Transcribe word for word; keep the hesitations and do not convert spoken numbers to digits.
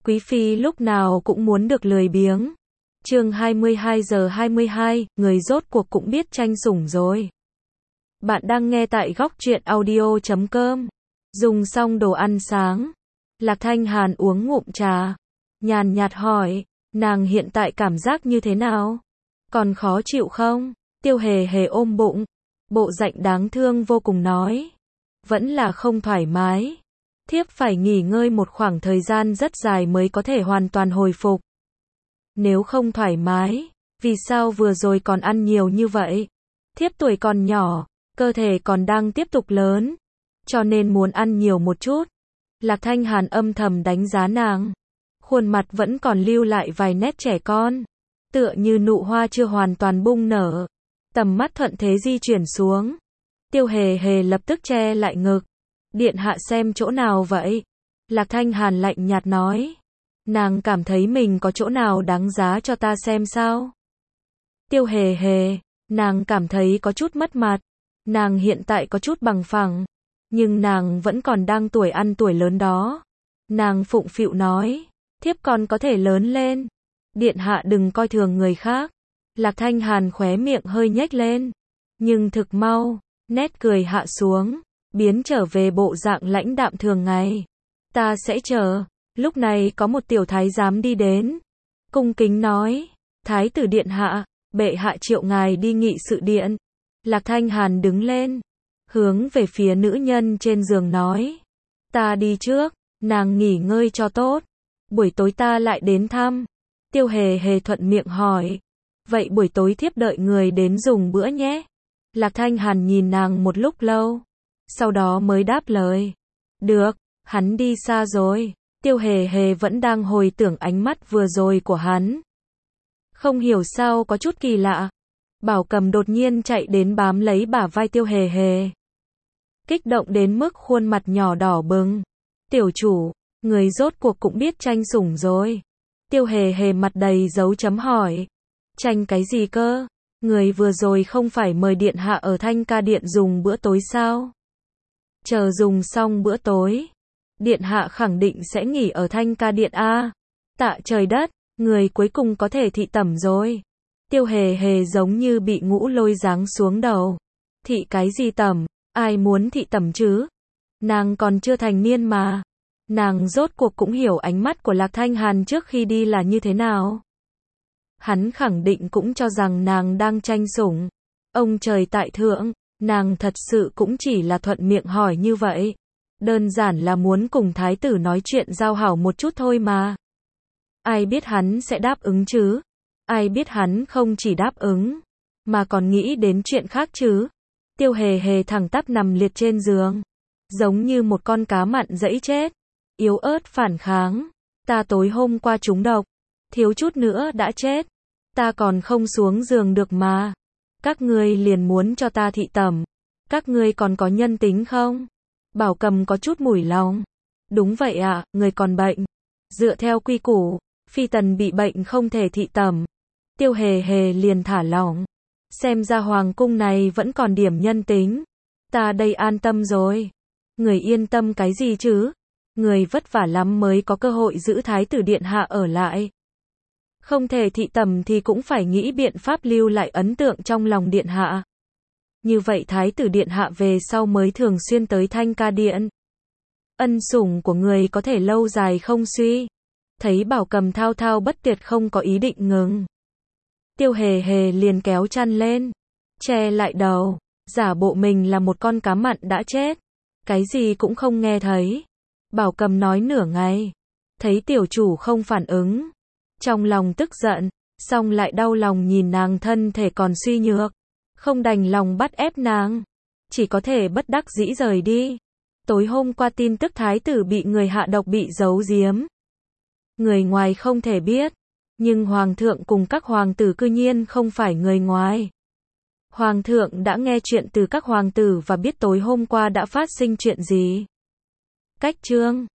Quý phi lúc nào cũng muốn được lười biếng. Chương hai mươi hai giờ hai mươi hai, người rốt cuộc cũng biết tranh sủng rồi. Bạn đang nghe tại góc truyện audio chấm com. Dùng xong đồ ăn sáng, Lạc Thanh Hàn uống ngụm trà, nhàn nhạt hỏi, nàng hiện tại cảm giác như thế nào? Còn khó chịu không? Tiêu Hề Hề ôm bụng, bộ dạng đáng thương vô cùng nói, vẫn là không thoải mái. Thiếp phải nghỉ ngơi một khoảng thời gian rất dài mới có thể hoàn toàn hồi phục. Nếu không thoải mái, vì sao vừa rồi còn ăn nhiều như vậy? Thiếp tuổi còn nhỏ, cơ thể còn đang tiếp tục lớn, cho nên muốn ăn nhiều một chút. Lạc Thanh Hàn âm thầm đánh giá nàng, khuôn mặt vẫn còn lưu lại vài nét trẻ con, tựa như nụ hoa chưa hoàn toàn bung nở. Tầm mắt thuận thế di chuyển xuống, Tiêu Hề Hề lập tức che lại ngực. Điện hạ xem chỗ nào vậy? Lạc Thanh Hàn lạnh nhạt nói. Nàng cảm thấy mình có chỗ nào đáng giá cho ta xem sao? Tiêu Hề Hề, nàng cảm thấy có chút mất mặt. Nàng hiện tại có chút bằng phẳng, nhưng nàng vẫn còn đang tuổi ăn tuổi lớn đó. Nàng phụng phịu nói, thiếp còn có thể lớn lên. Điện hạ đừng coi thường người khác. Lạc Thanh Hàn khóe miệng hơi nhếch lên, nhưng thực mau, nét cười hạ xuống, biến trở về bộ dạng lãnh đạm thường ngày. Ta sẽ chờ. Lúc này có một tiểu thái giám đi đến, cung kính nói, thái tử điện hạ, bệ hạ triệu ngài đi nghị sự điện. Lạc Thanh Hàn đứng lên, hướng về phía nữ nhân trên giường nói, ta đi trước, nàng nghỉ ngơi cho tốt, buổi tối ta lại đến thăm. Tiêu Hề Hề thuận miệng hỏi, vậy buổi tối thiếp đợi người đến dùng bữa nhé. Lạc Thanh Hàn nhìn nàng một lúc lâu, sau đó mới đáp lời, được. Hắn đi xa rồi. Tiêu Hề Hề vẫn đang hồi tưởng ánh mắt vừa rồi của hắn. Không hiểu sao có chút kỳ lạ. Bảo Cầm đột nhiên chạy đến bám lấy bả vai Tiêu Hề Hề, kích động đến mức khuôn mặt nhỏ đỏ bừng. Tiểu chủ, người rốt cuộc cũng biết tranh sủng rồi. Tiêu Hề Hề mặt đầy dấu chấm hỏi. Tranh cái gì cơ? Người vừa rồi không phải mời điện hạ ở Thanh Ca Điện dùng bữa tối sao? Chờ dùng xong bữa tối, điện hạ khẳng định sẽ nghỉ ở Thanh Ca Điện a. Tạ trời đất, người cuối cùng có thể thị tẩm rồi. Tiêu Hề Hề giống như bị ngũ lôi giáng xuống đầu. Thị cái gì tẩm? Ai muốn thị tẩm chứ? Nàng còn chưa thành niên mà. Nàng rốt cuộc cũng hiểu ánh mắt của Lạc Thanh Hàn trước khi đi là như thế nào. Hắn khẳng định cũng cho rằng nàng đang tranh sủng. Ông trời tại thượng, nàng thật sự cũng chỉ là thuận miệng hỏi như vậy. Đơn giản là muốn cùng thái tử nói chuyện giao hảo một chút thôi mà. Ai biết hắn sẽ đáp ứng chứ? Ai biết hắn không chỉ đáp ứng, mà còn nghĩ đến chuyện khác chứ? Tiêu Hề Hề thẳng tắp nằm liệt trên giường, giống như một con cá mặn dẫy chết, yếu ớt phản kháng. Ta tối hôm qua trúng độc, thiếu chút nữa đã chết. Ta còn không xuống giường được mà. Các ngươi liền muốn cho ta thị tẩm. Các ngươi còn có nhân tính không? Bảo Cầm có chút mủi lòng. Đúng vậy ạ, à, người còn bệnh. Dựa theo quy củ, phi tần bị bệnh không thể thị tẩm. Tiêu Hề Hề liền thả lỏng. Xem ra hoàng cung này vẫn còn điểm nhân tính. Ta đây an tâm rồi. Người yên tâm cái gì chứ? Người vất vả lắm mới có cơ hội giữ thái tử điện hạ ở lại. Không thể thị tẩm thì cũng phải nghĩ biện pháp lưu lại ấn tượng trong lòng điện hạ. Như vậy thái tử điện hạ về sau mới thường xuyên tới Thanh Ca Điện. Ân sủng của người có thể lâu dài không suy. Thấy Bảo Cầm thao thao bất tuyệt không có ý định ngừng. Tiêu Hề Hề liền kéo chăn lên, che lại đầu, giả bộ mình là một con cá mặn đã chết. Cái gì cũng không nghe thấy. Bảo Cầm nói nửa ngày, thấy tiểu chủ không phản ứng. Trong lòng tức giận, xong lại đau lòng nhìn nàng thân thể còn suy nhược. Không đành lòng bắt ép nàng, chỉ có thể bất đắc dĩ rời đi. Tối hôm qua tin tức thái tử bị người hạ độc bị giấu giếm. Người ngoài không thể biết, nhưng hoàng thượng cùng các hoàng tử cư nhiên không phải người ngoài. Hoàng thượng đã nghe chuyện từ các hoàng tử và biết tối hôm qua đã phát sinh chuyện gì. Cách chương